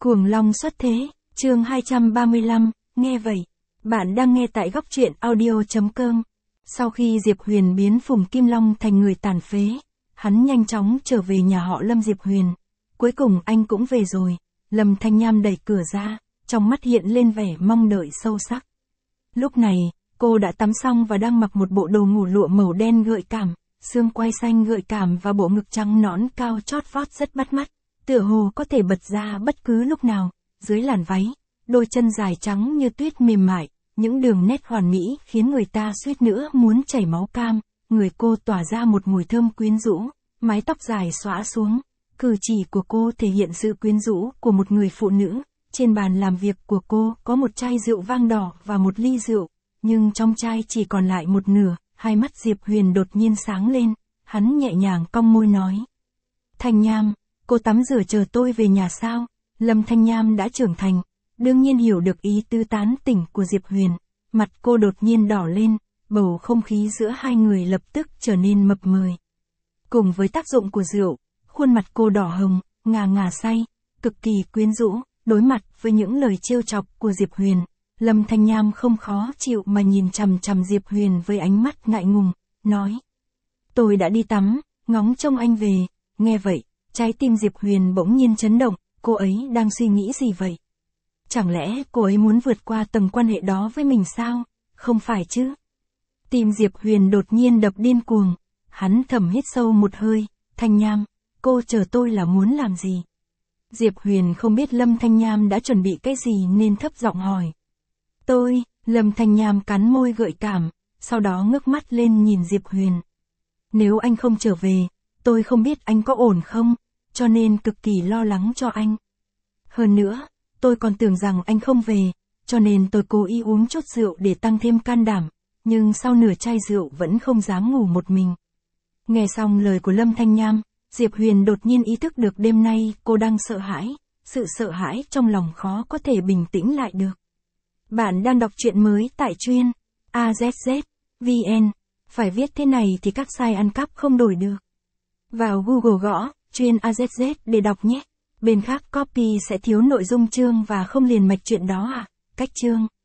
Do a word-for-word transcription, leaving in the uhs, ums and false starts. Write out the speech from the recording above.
Cuồng long xuất thế, chương hai trăm ba mươi lăm, nghe vậy. Bạn đang nghe tại góc truyện audio.com. Sau khi Diệp Huyền biến Phùng Kim Long thành người tàn phế, hắn nhanh chóng trở về nhà họ Lâm. Diệp Huyền, cuối cùng anh cũng về rồi. Lâm Thanh Nham đẩy cửa ra, trong mắt hiện lên vẻ mong đợi sâu sắc. Lúc này, cô đã tắm xong và đang mặc một bộ đồ ngủ lụa màu đen gợi cảm, xương quai xanh gợi cảm và bộ ngực trắng nõn cao chót vót rất bắt mắt, tựa hồ có thể bật ra bất cứ lúc nào. Dưới làn váy, đôi chân dài trắng như tuyết mềm mại, những đường nét hoàn mỹ khiến người ta suýt nữa muốn chảy máu cam. Người cô tỏa ra một mùi thơm quyến rũ, mái tóc dài xõa xuống, cử chỉ của cô thể hiện sự quyến rũ của một người phụ nữ. Trên bàn làm việc của cô có một chai rượu vang đỏ và một ly rượu, nhưng trong chai chỉ còn lại một nửa. Hai mắt Diệp Huyền đột nhiên sáng lên, hắn nhẹ nhàng cong môi nói: Thanh Nham, cô tắm rửa chờ tôi về nhà sao? Lâm Thanh Nham đã trưởng thành, đương nhiên hiểu được ý tứ tán tỉnh của Diệp Huyền. Mặt cô đột nhiên đỏ lên, bầu không khí giữa hai người lập tức trở nên mập mời. Cùng với tác dụng của rượu, khuôn mặt cô đỏ hồng, ngà ngà say, cực kỳ quyến rũ. Đối mặt với những lời trêu chọc của Diệp Huyền, Lâm Thanh Nham không khó chịu mà nhìn chằm chằm Diệp Huyền với ánh mắt ngại ngùng, nói: Tôi đã đi tắm, ngóng trông anh về. Nghe vậy, trái tim Diệp Huyền bỗng nhiên chấn động. Cô ấy đang suy nghĩ gì vậy? Chẳng lẽ cô ấy muốn vượt qua tầng quan hệ đó với mình sao? Không phải chứ? Tim Diệp Huyền đột nhiên đập điên cuồng. Hắn thầm hít sâu một hơi. Thanh Nham, cô chờ tôi là muốn làm gì? Diệp Huyền không biết Lâm Thanh Nham đã chuẩn bị cái gì nên thấp giọng hỏi. Tôi, Lâm Thanh Nham cắn môi gợi cảm, sau đó ngước mắt lên nhìn Diệp Huyền. Nếu anh không trở về, tôi không biết anh có ổn không, cho nên cực kỳ lo lắng cho anh. Hơn nữa, tôi còn tưởng rằng anh không về, cho nên tôi cố ý uống chút rượu để tăng thêm can đảm, nhưng sau nửa chai rượu vẫn không dám ngủ một mình. Nghe xong lời của Lâm Thanh Nham, Diệp Huyền đột nhiên ý thức được đêm nay cô đang sợ hãi, sự sợ hãi trong lòng khó có thể bình tĩnh lại được. Bạn đang đọc truyện mới tại truyện a zét zét vê en, phải viết thế này thì các site ăn cắp không đổi được. Vào Google gõ truyện a zét zét để đọc nhé. Bên khác copy sẽ thiếu nội dung chương và không liền mạch chuyện đó à? Cách chương